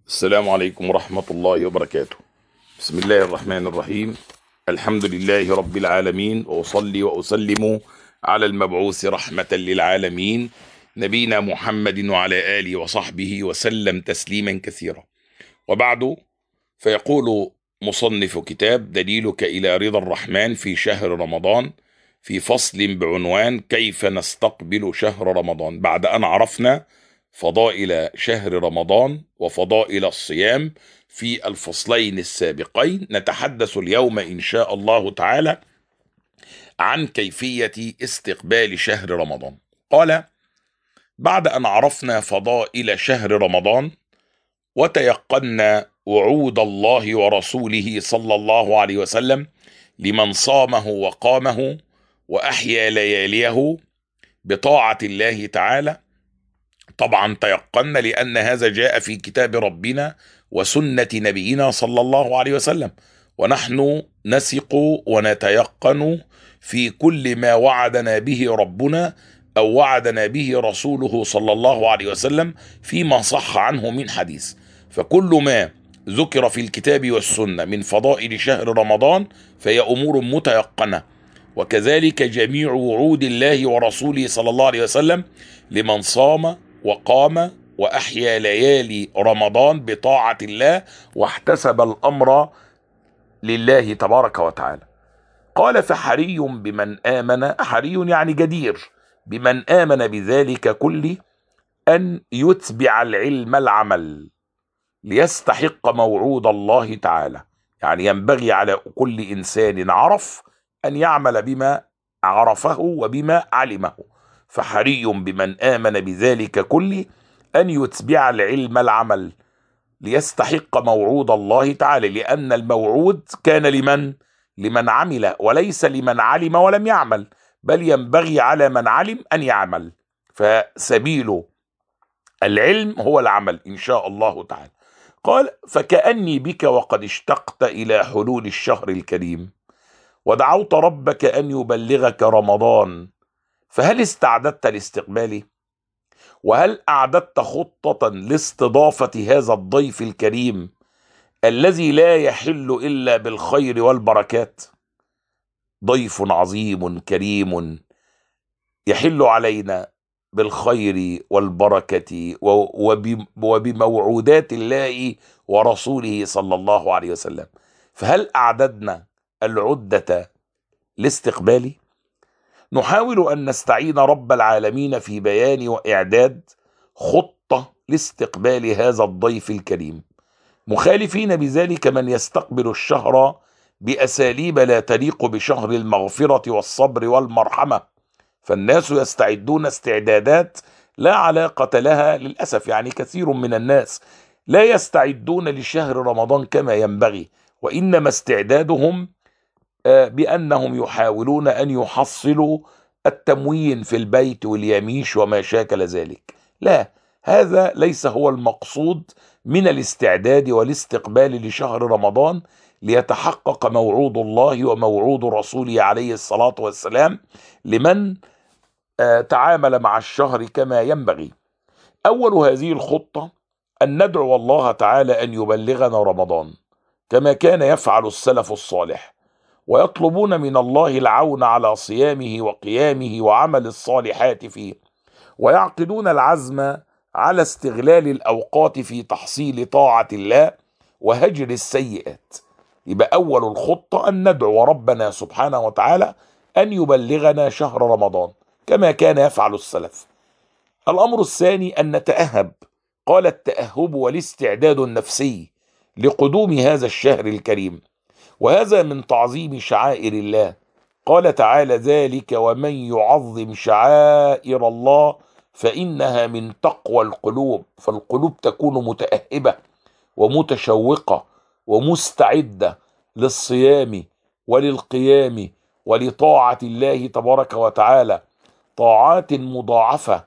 السلام عليكم ورحمة الله وبركاته. بسم الله الرحمن الرحيم. الحمد لله رب العالمين، وأصلي وأسلم على المبعوث رحمة للعالمين نبينا محمد وعلى آله وصحبه وسلم تسليما كثيرا، وبعد. فيقول مصنف كتاب دليلك إلى رضا الرحمن في شهر رمضان في فصل بعنوان كيف نستقبل شهر رمضان، بعد أن عرفنا فضائل شهر رمضان وفضائل الصيام في الفصلين السابقين. نتحدث اليوم إن شاء الله تعالى عن كيفية استقبال شهر رمضان. قال: بعد أن عرفنا فضائل شهر رمضان وتيقنا وعود الله ورسوله صلى الله عليه وسلم لمن صامه وقامه وأحيا لياليه بطاعة الله تعالى. طبعا تيقنا لأن هذا جاء في كتاب ربنا وسنة نبينا صلى الله عليه وسلم، ونحن نثق ونتيقن في كل ما وعدنا به ربنا أو وعدنا به رسوله صلى الله عليه وسلم فيما صح عنه من حديث. فكل ما ذكر في الكتاب والسنة من فضائل شهر رمضان فهي أمور متيقنة، وكذلك جميع وعود الله ورسوله صلى الله عليه وسلم لمن صام وقام وأحيا ليالي رمضان بطاعة الله واحتسب الأمر لله تبارك وتعالى. قال: فحري بمن آمن، حري يعني جدير، بمن آمن بذلك كله أن يتبع العلم العمل ليستحق موعود الله تعالى. يعني ينبغي على كل إنسان عرف أن يعمل بما عرفه وبما علمه. فحري بمن آمن بذلك كله أن يتبع العلم العمل ليستحق موعود الله تعالى، لأن الموعود كان لمن عمل وليس لمن علم ولم يعمل، بل ينبغي على من علم أن يعمل. فسبيل العلم هو العمل إن شاء الله تعالى. قال: فكأني بك وقد اشتقت إلى حلول الشهر الكريم ودعوت ربك أن يبلغك رمضان، فهل استعددت لاستقباله؟ وهل أعددت خطة لاستضافة هذا الضيف الكريم الذي لا يحل إلا بالخير والبركات؟ ضيف عظيم كريم يحل علينا بالخير والبركة وبموعودات الله ورسوله صلى الله عليه وسلم. فهل أعددنا العدة لاستقباله؟ نحاول أن نستعين رب العالمين في بيان وإعداد خطة لاستقبال هذا الضيف الكريم، مخالفين بذلك من يستقبل الشهر بأساليب لا تليق بشهر المغفرة والصبر والمرحمة. فالناس يستعدون استعدادات لا علاقة لها للأسف. يعني كثير من الناس لا يستعدون لشهر رمضان كما ينبغي، وإنما استعدادهم بأنهم يحاولون أن يحصلوا التموين في البيت واليميش وما شاكل ذلك. لا، هذا ليس هو المقصود من الاستعداد والاستقبال لشهر رمضان ليتحقق موعود الله وموعود رسوله عليه الصلاة والسلام لمن تعامل مع الشهر كما ينبغي. أول هذه الخطة أن ندعو الله تعالى أن يبلغنا رمضان كما كان يفعل السلف الصالح، ويطلبون من الله العون على صيامه وقيامه وعمل الصالحات فيه، ويعقدون العزم على استغلال الأوقات في تحصيل طاعة الله وهجر السيئات. يبقى أول الخطة أن ندعو ربنا سبحانه وتعالى أن يبلغنا شهر رمضان كما كان يفعل السلف. الأمر الثاني أن نتأهب. قال: التأهب والاستعداد النفسي لقدوم هذا الشهر الكريم، وهذا من تعظيم شعائر الله. قال تعالى: ذلك ومن يعظم شعائر الله فإنها من تقوى القلوب. فالقلوب تكون متأهبة ومتشوقة ومستعدة للصيام وللقيام ولطاعة الله تبارك وتعالى، طاعات مضاعفة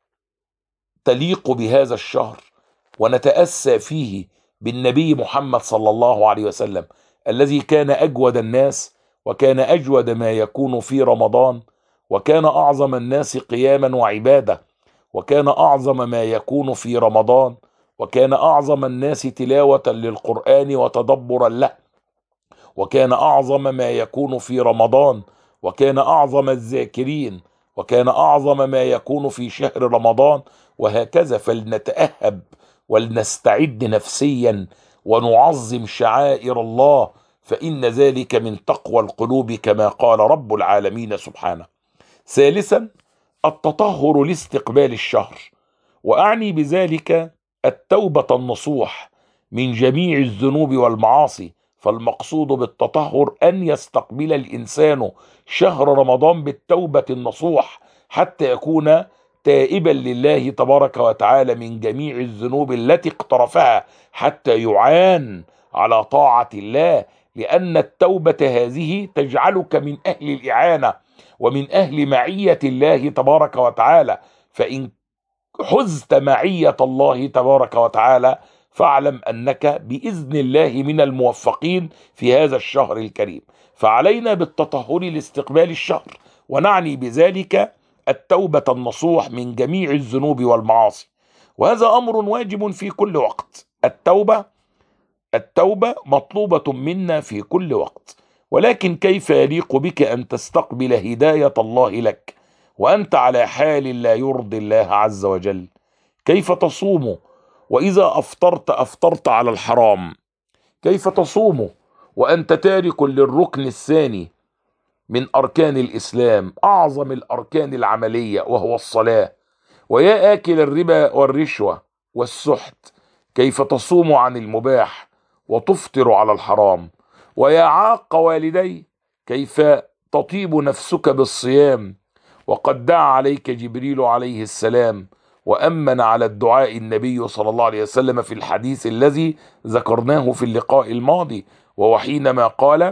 تليق بهذا الشهر. ونتأسى فيه بالنبي محمد صلى الله عليه وسلم الذي كان أجود الناس، وكان أجود ما يكون في رمضان، وكان أعظم الناس قياما وعبادة، وكان أعظم ما يكون في رمضان وكان أعظم الناس تلاوة للقرآن وتدبرا له، وكان أعظم ما يكون في رمضان، وكان أعظم الذاكرين، وكان أعظم ما يكون في شهر رمضان، وهكذا. فلنتأهب ولنستعد نفسيا ونعظم شعائر الله، فإن ذلك من تقوى القلوب كما قال رب العالمين سبحانه. ثالثا، التطهر لاستقبال الشهر، وأعني بذلك التوبة النصوح من جميع الذنوب والمعاصي. فالمقصود بالتطهر أن يستقبل الإنسان شهر رمضان بالتوبة النصوح، حتى يكون تائبا لله تبارك وتعالى من جميع الذنوب التي اقترفها، حتى يعان على طاعة الله، لأن التوبة هذه تجعلك من أهل الإعانة ومن أهل معية الله تبارك وتعالى. فإن حزت معية الله تبارك وتعالى فاعلم أنك بإذن الله من الموفقين في هذا الشهر الكريم. فعلينا بالتطهر لاستقبال الشهر، ونعني بذلك التوبة النصوح من جميع الذنوب والمعاصي، وهذا أمر واجب في كل وقت. التوبة مطلوبة منا في كل وقت، ولكن كيف يليق بك أن تستقبل هداية الله لك وأنت على حال لا يرضي الله عز وجل؟ كيف تصوم وإذا أفطرت على الحرام؟ كيف تصوم وأنت تارك للركن الثاني من أركان الإسلام، أعظم الأركان العملية، وهو الصلاة؟ ويا آكل الربا والرشوة والسحت، كيف تصوم عن المباح وتفطر على الحرام؟ ويا عاق والدي، كيف تطيب نفسك بالصيام وقد دعا عليك جبريل عليه السلام وأمن على الدعاء النبي صلى الله عليه وسلم في الحديث الذي ذكرناه في اللقاء الماضي، وهو حينما قال: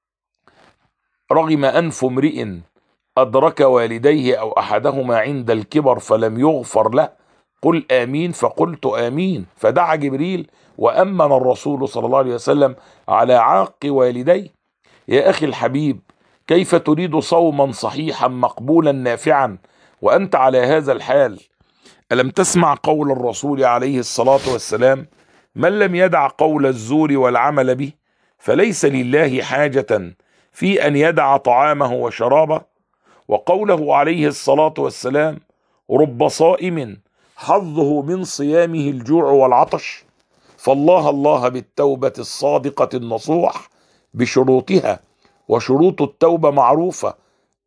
رغم أنف امرئ أدرك والديه أو أحدهما عند الكبر فلم يغفر له، قل آمين. فقلت آمين، فدعا جبريل وأمن الرسول صلى الله عليه وسلم على عاق والديه. يا أخي الحبيب، كيف تريد صوما صحيحا مقبولا نافعا وأنت على هذا الحال؟ ألم تسمع قول الرسول عليه الصلاة والسلام: من لم يدع قول الزور والعمل به فليس لله حاجة في أن يدع طعامه وشرابه؟ وقوله عليه الصلاة والسلام: رب صائم حظه من صيامه الجوع والعطش. فالله الله بالتوبة الصادقة النصوح بشروطها، وشروط التوبة معروفة: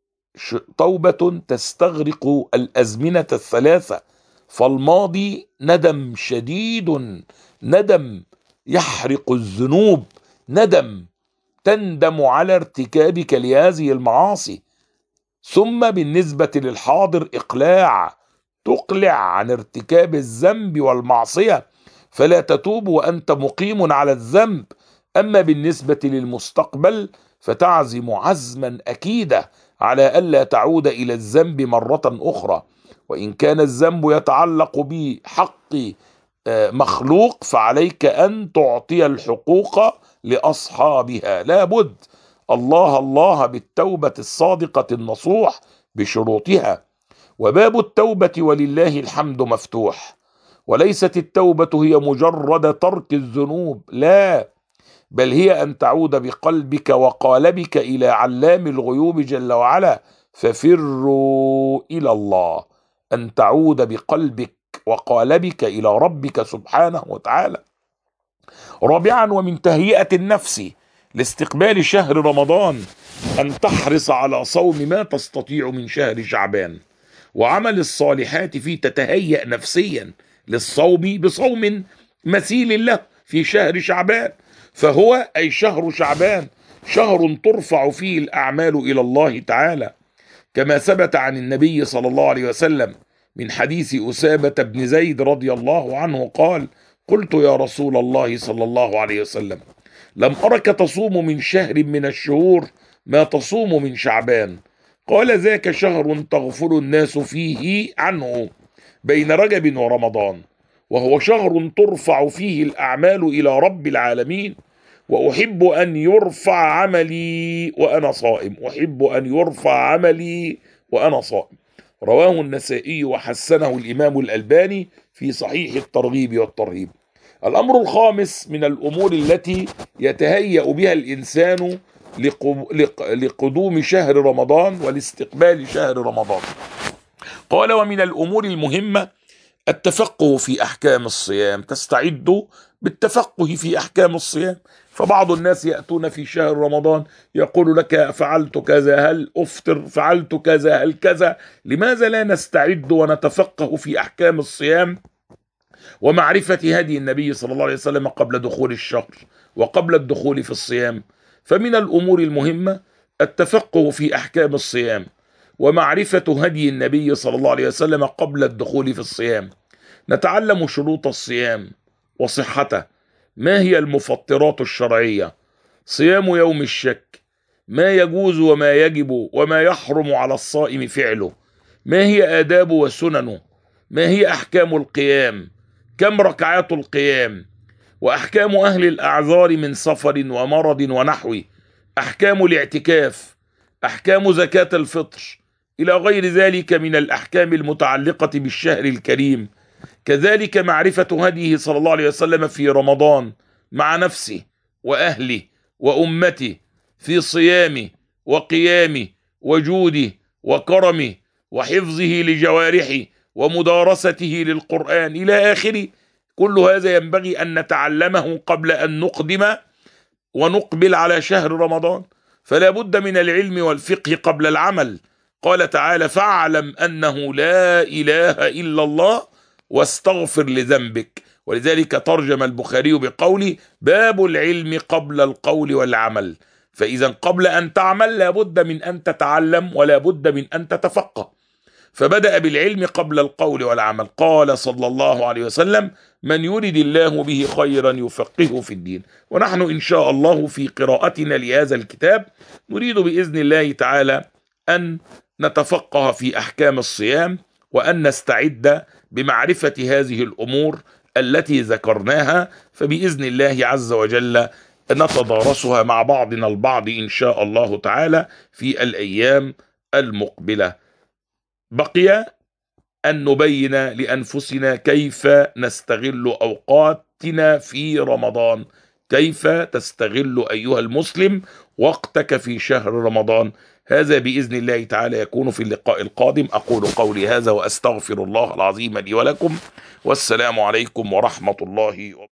توبة تستغرق الأزمنة الثلاثة. فالماضي ندم شديد، ندم يحرق الذنوب، ندم تندم على ارتكابك لهذه المعاصي. ثم بالنسبة للحاضر إقلاع، تقلع عن ارتكاب الذنب والمعصية فلا تتوب وأنت مقيم على الذنب. أما بالنسبة للمستقبل فتعزم عزما أكيدا على ألا تعود إلى الذنب مرة أخرى. وإن كان الذنب يتعلق بحق مخلوق فعليك أن تعطي الحقوق لأصحابها، لابد. الله الله بالتوبة الصادقة النصوح بشروطها. وباب التوبة ولله الحمد مفتوح، وليست التوبة هي مجرد ترك الذنوب، لا، بل هي أن تعود بقلبك وقالبك إلى علام الغيوب جل وعلا. ففروا إلى الله، أن تعود بقلبك وقالبك إلى ربك سبحانه وتعالى. رابعا، ومن تهيئة النفس لاستقبال شهر رمضان أن تحرص على صوم ما تستطيع من شهر شعبان وعمل الصالحات فيه، تتهيأ نفسيا للصوم بصوم مثيل له في شهر شعبان. فهو أي شهر شعبان شهر ترفع فيه الأعمال إلى الله تعالى، كما ثبت عن النبي صلى الله عليه وسلم من حديث أسامة بن زيد رضي الله عنه قال: قلت يا رسول الله صلى الله عليه وسلم، لم أرك تصوم من شهر من الشهور ما تصوم من شعبان. قال: ذاك شهر تغفل الناس فيه عنه بين رجب ورمضان، وهو شهر ترفع فيه الأعمال إلى رب العالمين، وأحب أن يرفع عملي وأنا صائم، أحب أن يرفع عملي وأنا صائم. رواه النسائي وحسنه الإمام الألباني في صحيح الترغيب والترهيب. الأمر الخامس من الأمور التي يتهيأ بها الإنسان لقدوم شهر رمضان ولاستقبال شهر رمضان. قال: ومن الأمور المهمة التفقه في أحكام الصيام. تستعد بالتفقه في أحكام الصيام. فبعض الناس يأتون في شهر رمضان يقول لك: فعلت كذا، هل أفطر؟ فعلت كذا، هل كذا؟ لماذا لا نستعد ونتفقه في أحكام الصيام ومعرفة هدي النبي صلى الله عليه وسلم قبل دخول الشهر وقبل الدخول في الصيام؟ فمن الأمور المهمة التفقه في أحكام الصيام ومعرفة هدي النبي صلى الله عليه وسلم قبل الدخول في الصيام. نتعلم شروط الصيام وصحته، ما هي المفطرات الشرعية، صيام يوم الشك، ما يجوز وما يجب وما يحرم على الصائم فعله، ما هي آداب وسننه، ما هي أحكام القيام، كم ركعات القيام، وأحكام أهل الأعذار من سفر ومرض ونحوه، أحكام الاعتكاف، أحكام زكاة الفطر، إلى غير ذلك من الأحكام المتعلقة بالشهر الكريم. كذلك معرفة هديه صلى الله عليه وسلم في رمضان مع نفسه وأهله وأمته في صيامه وقيامه وجوده وكرمه وحفظه لجوارحه ومدارسته للقرآن إلى آخره. كل هذا ينبغي أن نتعلمه قبل أن نقدم ونقبل على شهر رمضان. فلا بد من العلم والفقه قبل العمل. قال تعالى: فاعلم أنه لا إله إلا الله واستغفر لذنبك. ولذلك ترجم البخاري بقوله: باب العلم قبل القول والعمل. فإذا قبل أن تعمل لا بد من أن تتعلم ولا بد من أن تتفقه. فبدأ بالعلم قبل القول والعمل. قال صلى الله عليه وسلم: من يرد الله به خيرا يفقهه في الدين. ونحن إن شاء الله في قراءتنا لهذا الكتاب نريد بإذن الله تعالى أن نتفقه في أحكام الصيام وأن نستعد بمعرفة هذه الأمور التي ذكرناها، فبإذن الله عز وجل نتدارسها مع بعضنا البعض إن شاء الله تعالى في الأيام المقبلة. بقي أن نبين لأنفسنا كيف نستغل أوقاتنا في رمضان. كيف تستغل أيها المسلم وقتك في شهر رمضان؟ هذا بإذن الله تعالى يكون في اللقاء القادم. أقول قولي هذا وأستغفر الله العظيم لي ولكم، والسلام عليكم ورحمة الله وبركاته.